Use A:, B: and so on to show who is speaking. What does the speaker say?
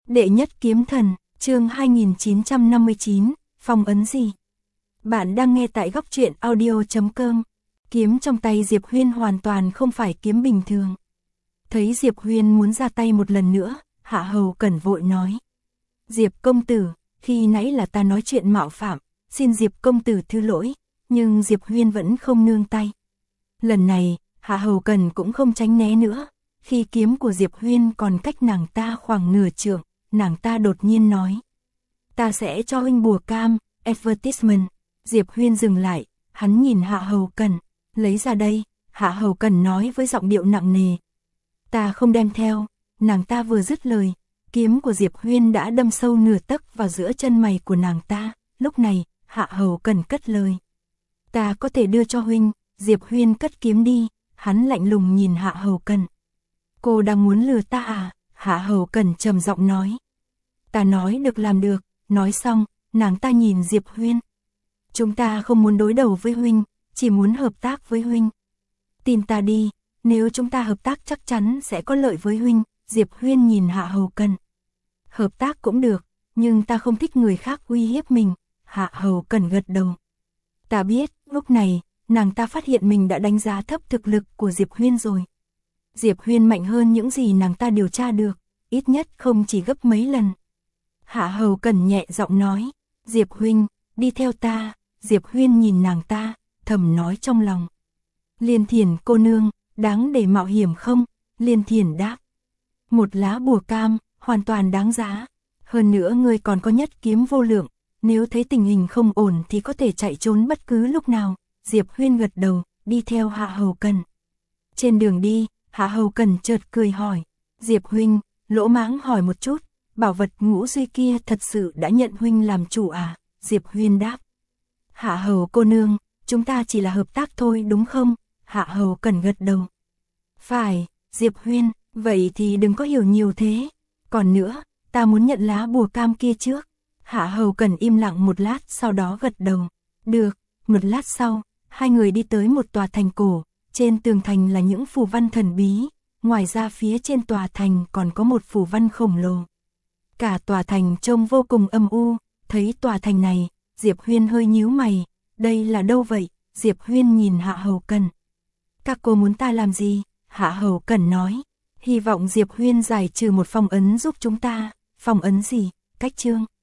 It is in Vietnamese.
A: Đệ nhất kiếm thần, chương 2959, phong ấn gì? Bạn đang nghe tại góc truyện audio.com. Kiếm trong tay Diệp Huyên hoàn toàn không phải kiếm bình thường. Thấy Diệp Huyên muốn ra tay một lần nữa, Hạ Hầu Cẩn vội nói. Diệp công tử, khi nãy là ta nói chuyện mạo phạm, xin Diệp công tử thứ lỗi, nhưng Diệp Huyên vẫn không nương tay. Lần này, Hạ Hầu Cẩn cũng không tránh né nữa, khi kiếm của Diệp Huyên còn cách nàng ta khoảng nửa trượng, nàng ta đột nhiên nói. Ta sẽ cho huynh bùa cam, advertisement. Diệp Huyên dừng lại, hắn nhìn Hạ Hầu Cẩn, lấy ra đây, Hạ Hầu Cẩn nói với giọng điệu nặng nề. Ta không đem theo, nàng ta vừa dứt lời, kiếm của Diệp Huyên đã đâm sâu nửa tấc vào giữa chân mày của nàng ta, lúc này, Hạ Hầu Cẩn cất lời. Ta có thể đưa cho huynh, Diệp Huyên cất kiếm đi, hắn lạnh lùng nhìn Hạ Hầu Cẩn. Cô đang muốn lừa ta à? Hạ Hầu Cẩn trầm giọng nói. Ta nói được làm được, nói xong, nàng ta nhìn Diệp Huyên. Chúng ta không muốn đối đầu với huynh, chỉ muốn hợp tác với huynh. Tin ta đi, nếu chúng ta hợp tác chắc chắn sẽ có lợi với huynh, Diệp Huyên nhìn Hạ Hầu Cẩn. Hợp tác cũng được, nhưng ta không thích người khác uy hiếp mình, Hạ Hầu Cẩn gật đầu. Ta biết, lúc này, nàng ta phát hiện mình đã đánh giá thấp thực lực của Diệp Huyên rồi. Diệp Huyên mạnh hơn những gì nàng ta điều tra được, ít nhất không chỉ gấp mấy lần. Hạ Hầu Cẩn nhẹ giọng nói, Diệp huynh, đi theo ta, Diệp Huyên nhìn nàng ta, thầm nói trong lòng. Liên Thiển cô nương, đáng để mạo hiểm không? Liên Thiển đáp. Một lá bùa cam, hoàn toàn đáng giá. Hơn nữa ngươi còn có nhất kiếm vô lượng, nếu thấy tình hình không ổn thì có thể chạy trốn bất cứ lúc nào. Diệp Huyên gật đầu, đi theo Hạ Hầu Cẩn. Trên đường đi, Hạ Hầu Cẩn chợt cười hỏi. Diệp huynh, lỗ mãng hỏi một chút, bảo vật ngũ duy kia thật sự đã nhận huynh làm chủ à? Diệp Huyên đáp. Hạ Hầu cô nương, chúng ta chỉ là hợp tác thôi đúng không? Hạ Hầu Cẩn gật đầu. Phải, Diệp Huyên, vậy thì đừng có hiểu nhiều thế. Còn nữa, ta muốn nhận lá bùa cam kia trước. Hạ Hầu Cẩn im lặng một lát sau đó gật đầu. Được, một lát sau, hai người đi tới một tòa thành cổ. Trên tường thành là những phù văn thần bí, ngoài ra phía trên tòa thành còn có một phù văn khổng lồ. Cả tòa thành trông vô cùng âm u, thấy tòa thành này, Diệp Huyên hơi nhíu mày, đây là đâu vậy? Diệp Huyên nhìn Hạ Hầu Cẩn. Các cô muốn ta làm gì? Hạ Hầu Cẩn nói, hy vọng Diệp Huyên giải trừ một phong ấn giúp chúng ta. Phong ấn gì? Cách chương